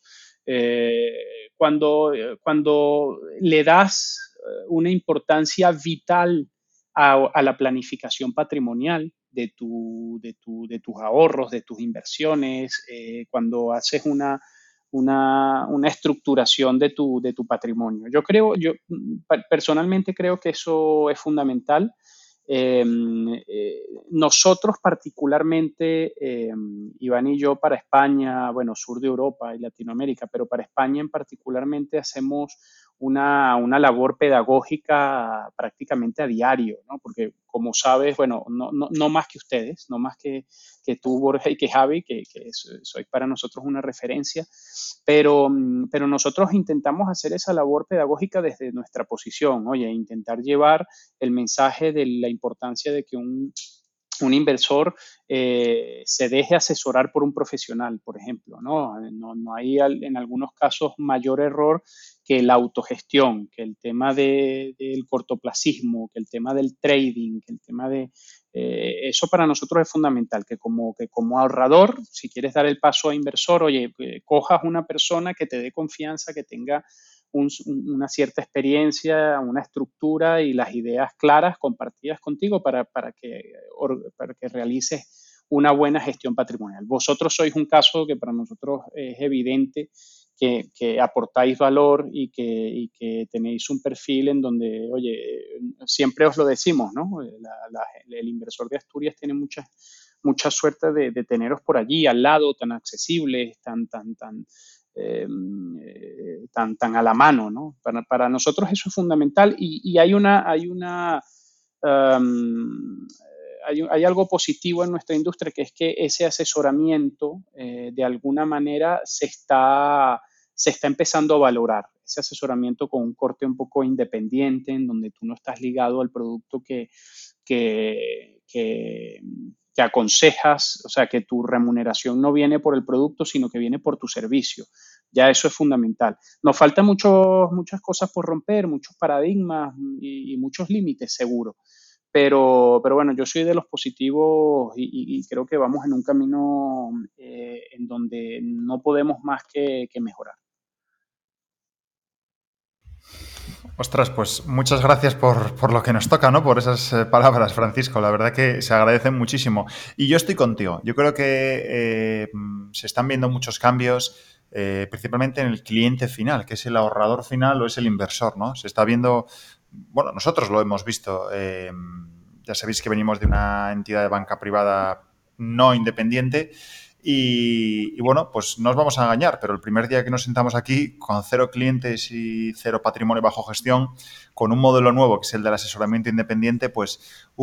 cuando le das una importancia vital a la planificación patrimonial de tus ahorros, de tus inversiones, cuando haces una estructuración de tu patrimonio. Yo personalmente creo que eso es fundamental. Eh, Nosotros particularmente, Iván y yo para España, bueno, sur de Europa y Latinoamérica, pero para España en particularmente hacemos una labor pedagógica prácticamente a diario, ¿no? Porque como sabes, bueno, no más que ustedes, no más que tú, Borja, y que Javi, que soy para nosotros una referencia, pero nosotros intentamos hacer esa labor pedagógica desde nuestra posición, oye, intentar llevar el mensaje de la importancia de que un inversor se deje asesorar por un profesional, por ejemplo, ¿no? No hay en algunos casos mayor error que la autogestión, que el tema del cortoplacismo, que el tema del trading, que el tema de... eso para nosotros es fundamental, que como ahorrador, si quieres dar el paso a inversor, oye, cojas una persona que te dé confianza, que tenga una cierta experiencia, una estructura y las ideas claras compartidas contigo para que realices una buena gestión patrimonial. Vosotros sois un caso que para nosotros es evidente que aportáis valor y que tenéis un perfil en donde, oye, siempre os lo decimos, ¿no? El inversor de Asturias tiene mucha suerte de teneros por allí, al lado, tan accesibles, tan a la mano, ¿no? Para nosotros eso es fundamental y hay algo positivo en nuestra industria, que es que ese asesoramiento de alguna manera se está empezando a valorar. Ese asesoramiento con un corte un poco independiente, en donde tú no estás ligado al producto que aconsejas, o sea, que tu remuneración no viene por el producto, sino que viene por tu servicio. Ya eso es fundamental. Nos faltan muchas cosas por romper, muchos paradigmas y muchos límites, seguro. Pero bueno, yo soy de los positivos y creo que vamos en un camino en donde no podemos más que mejorar. Ostras, pues muchas gracias por lo que nos toca, ¿no? Por esas palabras, Francisco. La verdad que se agradecen muchísimo. Y yo estoy contigo. Yo creo que se están viendo muchos cambios, principalmente en el cliente final, que es el ahorrador final o es el inversor, ¿no? Se está viendo, bueno, nosotros lo hemos visto. Ya sabéis que venimos de una entidad de banca privada no independiente. Y bueno, pues no os vamos a engañar, pero el primer día que nos sentamos aquí, con 0 clientes y 0 patrimonio bajo gestión, con un modelo nuevo que es el del asesoramiento independiente, pues,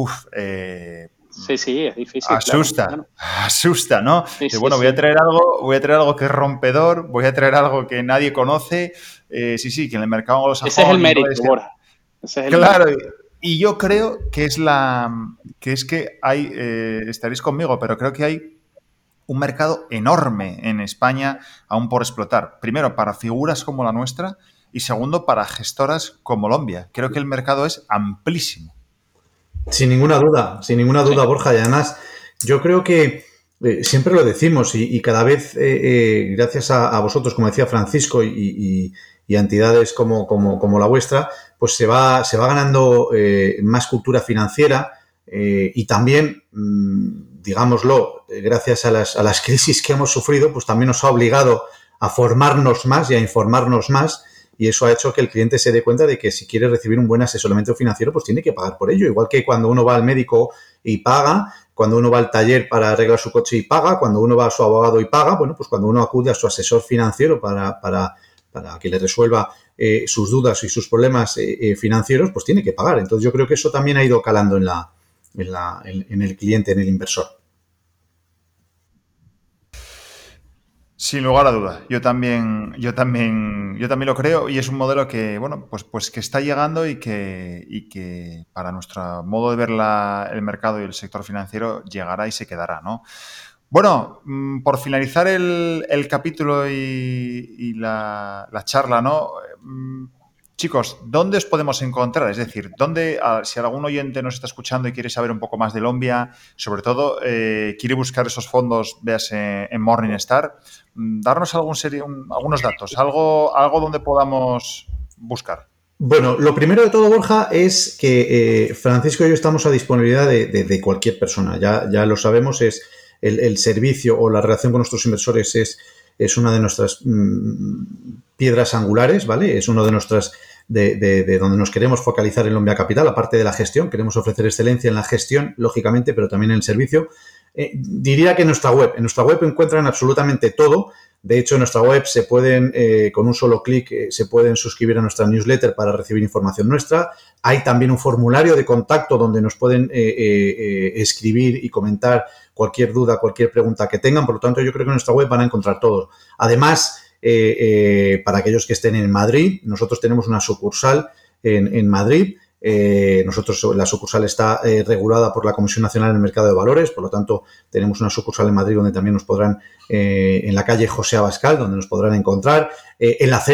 sí, es difícil. Asusta, asusta, ¿no? Sí, bueno, voy a traer algo que es rompedor, voy a traer algo que nadie conoce. Sí, que en el mercado anglosajón... Ese es el mérito, Borja. Claro, y yo creo que es que hay, estaréis conmigo, pero creo que hay un mercado enorme en España aún por explotar. Primero, para figuras como la nuestra y segundo, para gestoras como Lombia. Creo que el mercado es amplísimo. Sin ninguna duda, sí. Borja. Y además, yo creo que siempre lo decimos y cada vez, gracias a vosotros, como decía Francisco, y a entidades como la vuestra, pues se va ganando más cultura financiera y también... digámoslo, gracias a las crisis que hemos sufrido, pues también nos ha obligado a formarnos más y a informarnos más, y eso ha hecho que el cliente se dé cuenta de que si quiere recibir un buen asesoramiento financiero, pues tiene que pagar por ello. Igual que cuando uno va al médico y paga, cuando uno va al taller para arreglar su coche y paga, cuando uno va a su abogado y paga, bueno, pues cuando uno acude a su asesor financiero para que le resuelva sus dudas y sus problemas financieros, pues tiene que pagar. Entonces yo creo que eso también ha ido calando en el cliente, en el inversor. Sin lugar a duda, yo también lo creo y es un modelo que, bueno, pues que está llegando y que para nuestro modo de ver el mercado y el sector financiero llegará y se quedará, ¿no? Bueno, por finalizar el capítulo y la charla, ¿no? Chicos, ¿dónde os podemos encontrar? Es decir, si algún oyente nos está escuchando y quiere saber un poco más de Lombia, sobre todo quiere buscar esos fondos, véase en Morningstar, darnos algunos datos, algo donde podamos buscar. Bueno, lo primero de todo, Borja, es que Francisco y yo estamos a disponibilidad de cualquier persona. Ya lo sabemos, es el servicio o la relación con nuestros inversores es una de nuestras piedras angulares, ¿vale? Es uno de nuestras de donde nos queremos focalizar en Lombia Capital, aparte de la gestión. Queremos ofrecer excelencia en la gestión, lógicamente, pero también en el servicio. Diría que en nuestra web encuentran absolutamente todo. De hecho, en nuestra web se pueden, con un solo clic, se pueden suscribir a nuestra newsletter para recibir información nuestra. Hay también un formulario de contacto donde nos pueden escribir y comentar cualquier duda, cualquier pregunta que tengan. Por lo tanto, yo creo que en nuestra web van a encontrar todo. Además, para aquellos que estén en Madrid, nosotros tenemos una sucursal en Madrid. La sucursal está regulada por la Comisión Nacional del Mercado de Valores, por lo tanto tenemos una sucursal en Madrid donde también nos podrán, en la calle José Abascal, donde nos podrán encontrar, en la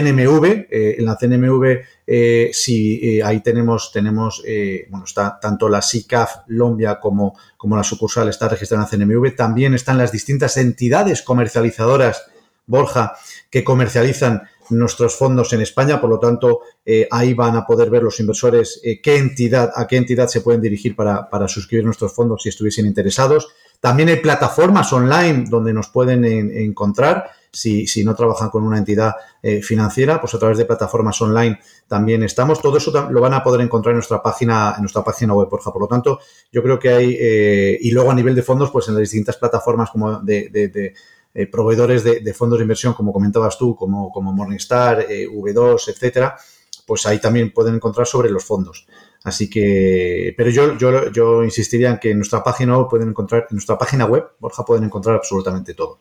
CNMV, sí, ahí tenemos bueno, está tanto la SICAF Lombia como la sucursal está registrada en la CNMV, también están las distintas entidades comercializadoras, Borja, que comercializan nuestros fondos en España, por lo tanto, ahí van a poder ver los inversores a qué entidad se pueden dirigir para suscribir nuestros fondos si estuviesen interesados. También hay plataformas online donde nos pueden encontrar si no trabajan con una entidad financiera, pues a través de plataformas online también estamos. Todo eso lo van a poder encontrar en nuestra página web, Borja. Por lo tanto, yo creo que hay, y luego a nivel de fondos, pues en las distintas plataformas como de proveedores de fondos de inversión, como comentabas tú, como Morningstar, V2, etcétera, pues ahí también pueden encontrar sobre los fondos. Así que, pero yo insistiría en que en nuestra página web pueden encontrar, en nuestra página web, Borja, pueden encontrar absolutamente todo.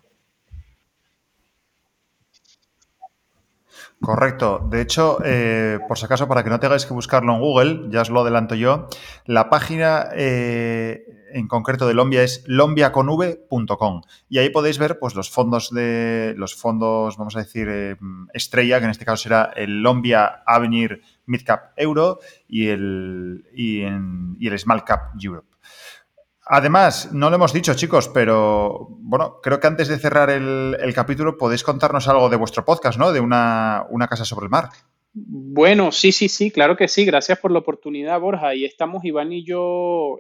Correcto. De hecho, por si acaso, para que no tengáis que buscarlo en Google, ya os lo adelanto yo, la página en concreto de Lombia es lombiaconv.com y ahí podéis ver pues los fondos, vamos a decir, estrella, que en este caso será el Lombia Avenir Midcap Euro y el Small Cap Europe. Además, no lo hemos dicho, chicos, pero bueno, creo que antes de cerrar el capítulo podéis contarnos algo de vuestro podcast, ¿no? De una casa sobre el mar. Bueno, sí, claro que sí. Gracias por la oportunidad, Borja. Ahí estamos Iván y yo.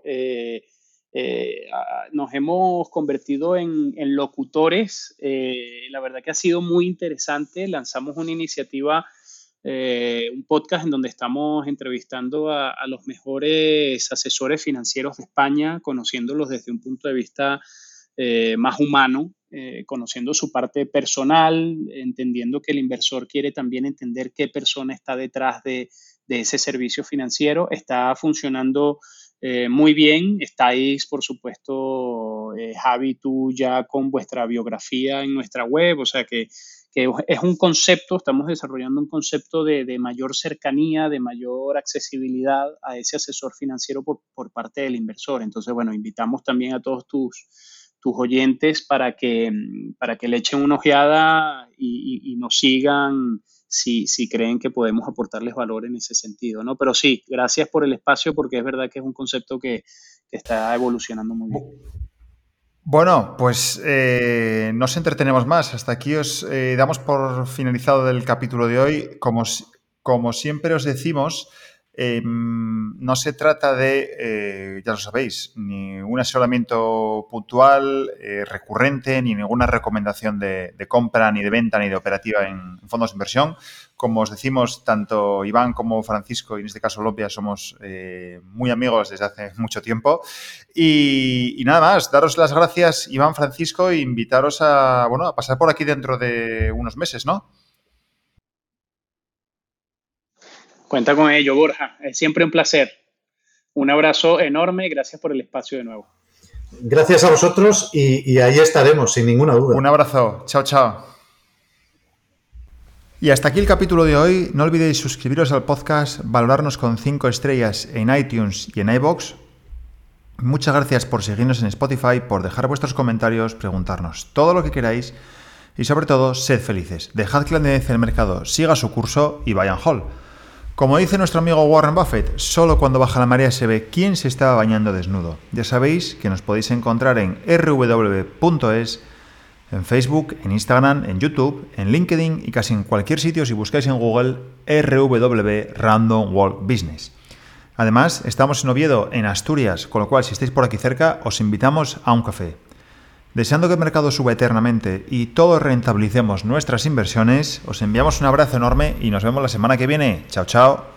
Nos hemos convertido en locutores. La verdad que ha sido muy interesante. Lanzamos una iniciativa, un podcast en donde estamos entrevistando a los mejores asesores financieros de España, conociéndolos desde un punto de vista más humano, conociendo su parte personal, entendiendo que el inversor quiere también entender qué persona está detrás de ese servicio financiero. Está funcionando muy bien. Estáis, por supuesto, Javi, tú ya con vuestra biografía en nuestra web, o sea que es un concepto, estamos desarrollando un concepto de mayor cercanía, de mayor accesibilidad a ese asesor financiero por parte del inversor. Entonces, bueno, invitamos también a todos tus oyentes para que le echen una ojeada y nos sigan si creen que podemos aportarles valor en ese sentido, ¿no? Pero sí, gracias por el espacio porque es verdad que es un concepto que está evolucionando muy bien. Bueno, pues nos entretenemos más. Hasta aquí os damos por finalizado el capítulo de hoy. Como siempre os decimos, no se trata de, ya lo sabéis, ni un asesoramiento puntual, recurrente, ni ninguna recomendación de compra, ni de venta, ni de operativa en fondos de inversión. Como os decimos, tanto Iván como Francisco, y en este caso Lombia, somos muy amigos desde hace mucho tiempo. Y nada más, daros las gracias, Iván, Francisco, e invitaros a pasar por aquí dentro de unos meses, ¿no? Cuenta con ello, Borja. Es siempre un placer. Un abrazo enorme y gracias por el espacio de nuevo. Gracias a vosotros y ahí estaremos, sin ninguna duda. Un abrazo. Chao, chao. Y hasta aquí el capítulo de hoy. No olvidéis suscribiros al podcast, valorarnos con 5 estrellas en iTunes y en iVoox. Muchas gracias por seguirnos en Spotify, por dejar vuestros comentarios, preguntarnos todo lo que queráis y sobre todo, sed felices. Dejad que la tendencia del mercado siga su curso y buy and hold. Como dice nuestro amigo Warren Buffett, solo cuando baja la marea se ve quién se está bañando desnudo. Ya sabéis que nos podéis encontrar en rw.es, en Facebook, en Instagram, en YouTube, en LinkedIn y casi en cualquier sitio si buscáis en Google RW Random Walk Business. Además, estamos en Oviedo, en Asturias, con lo cual si estáis por aquí cerca os invitamos a un café. Deseando que el mercado suba eternamente y todos rentabilicemos nuestras inversiones, os enviamos un abrazo enorme y nos vemos la semana que viene. Chao, chao.